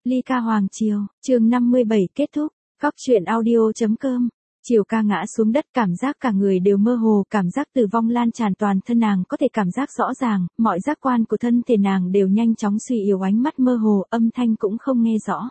Ly ca hoàng triều, chương 57 kết thúc. Góc truyện audio.com. Triều ca ngã xuống đất, cảm giác cả người đều mơ hồ, cảm giác tử vong lan tràn toàn thân nàng, có thể cảm giác rõ ràng, mọi giác quan của thân thể nàng đều nhanh chóng suy yếu, ánh mắt mơ hồ, âm thanh cũng không nghe rõ.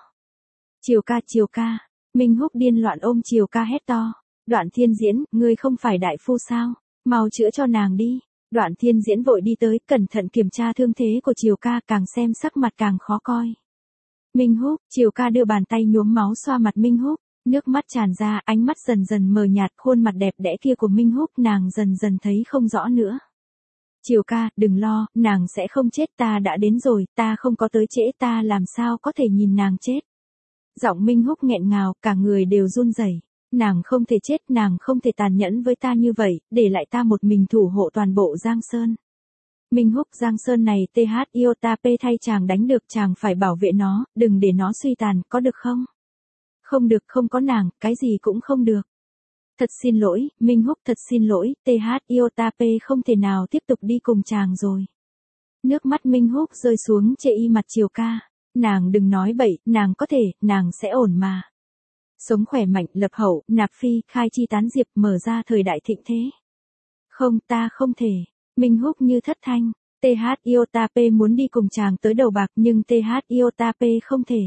Triều ca, Minh Húc điên loạn ôm Triều ca hét to. Đoạn Thiên Diễn, ngươi không phải đại phu sao? Mau chữa cho nàng đi. Đoạn Thiên Diễn vội đi tới, cẩn thận kiểm tra thương thế của Triều ca, càng xem sắc mặt càng khó coi. Minh Húc, Triều ca đưa bàn tay nhuốm máu xoa mặt Minh Húc, nước mắt tràn ra, ánh mắt dần dần mờ nhạt, khuôn mặt đẹp đẽ kia của Minh Húc nàng dần dần thấy không rõ nữa. Triều ca, đừng lo, nàng sẽ không chết, ta đã đến rồi, ta không có tới trễ, ta làm sao có thể nhìn nàng chết. Giọng Minh Húc nghẹn ngào, cả người đều run rẩy. Nàng không thể chết, nàng không thể tàn nhẫn với ta như vậy, để lại ta một mình thủ hộ toàn bộ Giang Sơn. Minh Húc, Giang Sơn này TH Iota P thay chàng đánh được, chàng phải bảo vệ nó, đừng để nó suy tàn, có được không? Không được, không có nàng, cái gì cũng không được. Thật xin lỗi, Minh Húc, thật xin lỗi, TH Iota P không thể nào tiếp tục đi cùng chàng rồi. Nước mắt Minh Húc rơi xuống chệ y mặt Triều ca. Nàng đừng nói bậy, nàng có thể, nàng sẽ ổn mà. Sống khỏe mạnh, lập hậu, nạp phi, khai chi tán diệp, mở ra thời đại thịnh thế. Không, ta không thể. Minh Húc như thất thanh. TH Iota P muốn đi cùng chàng tới đầu bạc, nhưng TH Iota P không thể.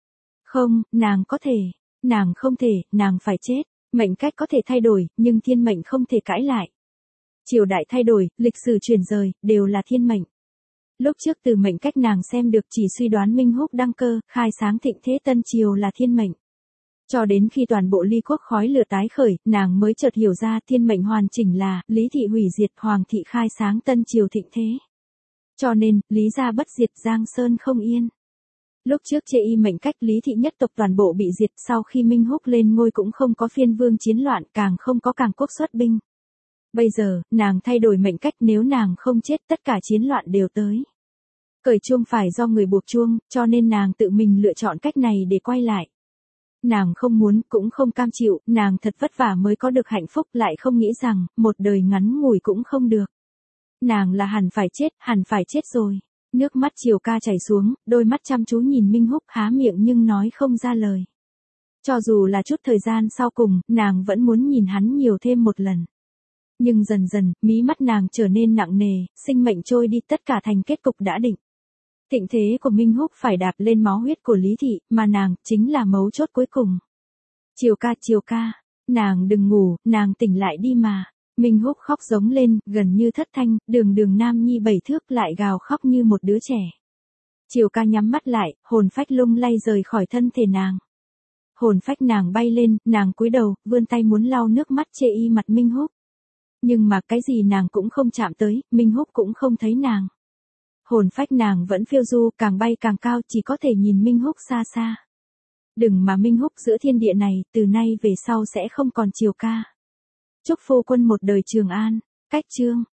Không, nàng có thể. Nàng không thể, nàng phải chết. Mệnh cách có thể thay đổi, nhưng thiên mệnh không thể cãi lại. Triều đại thay đổi, lịch sử chuyển rời, đều là thiên mệnh. Lúc trước từ mệnh cách nàng xem được chỉ suy đoán Minh Húc đăng cơ, khai sáng thịnh thế Tân Triều là thiên mệnh. Cho đến khi toàn bộ Ly quốc khói lửa tái khởi, nàng mới chợt hiểu ra thiên mệnh hoàn chỉnh là Lý thị hủy diệt, Hoàng thị khai sáng Tân Triều thịnh thế. Cho nên, Lý gia bất diệt, Giang Sơn không yên. Lúc trước chê y mệnh cách Lý thị nhất tộc toàn bộ bị diệt, sau khi Minh Húc lên ngôi cũng không có phiên vương chiến loạn, càng không có càng quốc xuất binh. Bây giờ, nàng thay đổi mệnh cách, nếu nàng không chết tất cả chiến loạn đều tới. Cởi chuông phải do người buộc chuông, cho nên nàng tự mình lựa chọn cách này để quay lại. Nàng không muốn, cũng không cam chịu, nàng thật vất vả mới có được hạnh phúc, lại không nghĩ rằng, một đời ngắn ngủi cũng không được. Nàng là hẳn phải chết rồi. Nước mắt Triều ca chảy xuống, đôi mắt chăm chú nhìn Minh Húc, há miệng nhưng nói không ra lời. Cho dù là chút thời gian sau cùng, nàng vẫn muốn nhìn hắn nhiều thêm một lần. Nhưng dần dần, mí mắt nàng trở nên nặng nề, sinh mệnh trôi đi, tất cả thành kết cục đã định. Thịnh thế của Minh Húc phải đạp lên máu huyết của Lý thị, mà nàng, chính là mấu chốt cuối cùng. Triều ca, nàng đừng ngủ, nàng tỉnh lại đi mà. Minh Húc khóc giống lên, gần như thất thanh, đường nam nhi 7 thước lại gào khóc như một đứa trẻ. Triều ca nhắm mắt lại, hồn phách lung lay rời khỏi thân thể nàng. Hồn phách nàng bay lên, nàng cúi đầu, vươn tay muốn lau nước mắt chê y mặt Minh Húc. Nhưng mà cái gì nàng cũng không chạm tới, Minh Húc cũng không thấy nàng. Hồn phách nàng vẫn phiêu du, càng bay càng cao, chỉ có thể nhìn Minh Húc xa xa. Đừng mà Minh Húc giữa thiên địa này, từ nay về sau sẽ không còn Triều ca. Chúc phu quân một đời trường an. Cách chương.